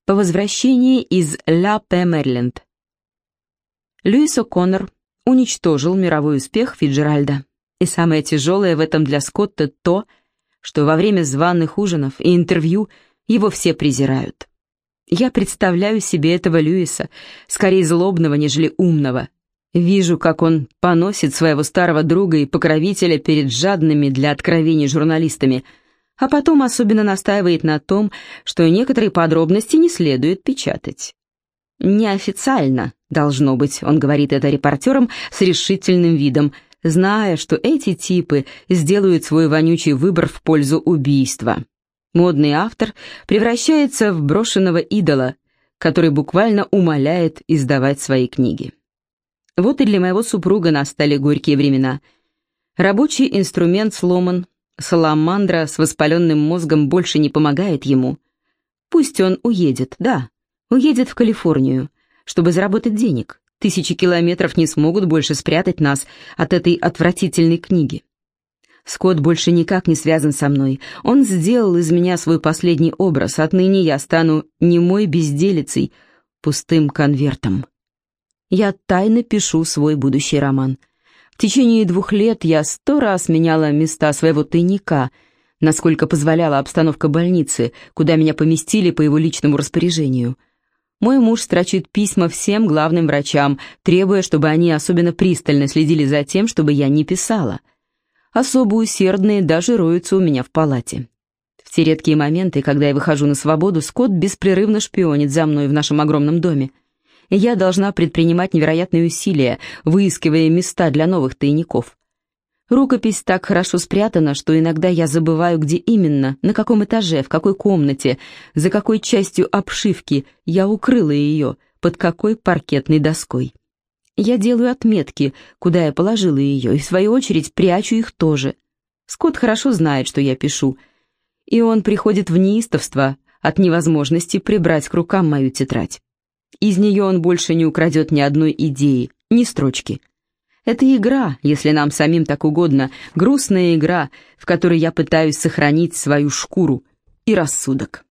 По возвращении из Ля Пе, Мэриленд. Льюис О'Коннор уничтожил мировой успех Фицджеральда. И самое тяжелое в этом для Скотта то, что во время званых ужинов и интервью его все презирают. Я представляю себе этого Льюиса, скорее злобного, нежели умного. Вижу, как он поносит своего старого друга и покровителя перед жадными для откровений журналистами, а потом особенно настаивает на том, что некоторые подробности не следует печатать. Неофициально, должно быть, он говорит это репортерам с решительным видом, зная, что эти типы сделают свой вонючий выбор в пользу убийства. Модный автор превращается в брошенного идола, который буквально умоляет издавать свои книги. Вот и для моего супруга настали горькие времена. Рабочий инструмент сломан, саламандра с воспаленным мозгом больше не помогает ему. Пусть он уедет, да, уедет в Калифорнию, чтобы заработать денег. 1000 километров не смогут больше спрятать нас от этой отвратительной книги. Скотт больше никак не связан со мной. Он сделал из меня свой последний образ. Отныне я стану немой безделицей, пустым конвертом. Я тайно пишу свой будущий роман. В течение 2 лет я 100 раз меняла места своего тайника, насколько позволяла обстановка больницы, куда меня поместили по его личному распоряжению. Мой муж строчит письма всем главным врачам, требуя, чтобы они особенно пристально следили за тем, чтобы я не писала. Особо усердные даже роются у меня в палате. В те редкие моменты, когда я выхожу на свободу, Скотт беспрерывно шпионит за мной в нашем огромном доме. И я должна предпринимать невероятные усилия, выискивая места для новых тайников. Рукопись так хорошо спрятана, что иногда я забываю, где именно, на каком этаже, в какой комнате, за какой частью обшивки я укрыла ее, под какой паркетной доской. Я делаю отметки, куда я положила ее, и в свою очередь прячу их тоже. Скотт хорошо знает, что я пишу, и он приходит в неистовство от невозможности прибрать к рукам мою тетрадь. Из нее он больше не украдет ни одной идеи, ни строчки. Это игра, если нам самим так угодно, грустная игра, в которой я пытаюсь сохранить свою шкуру и рассудок.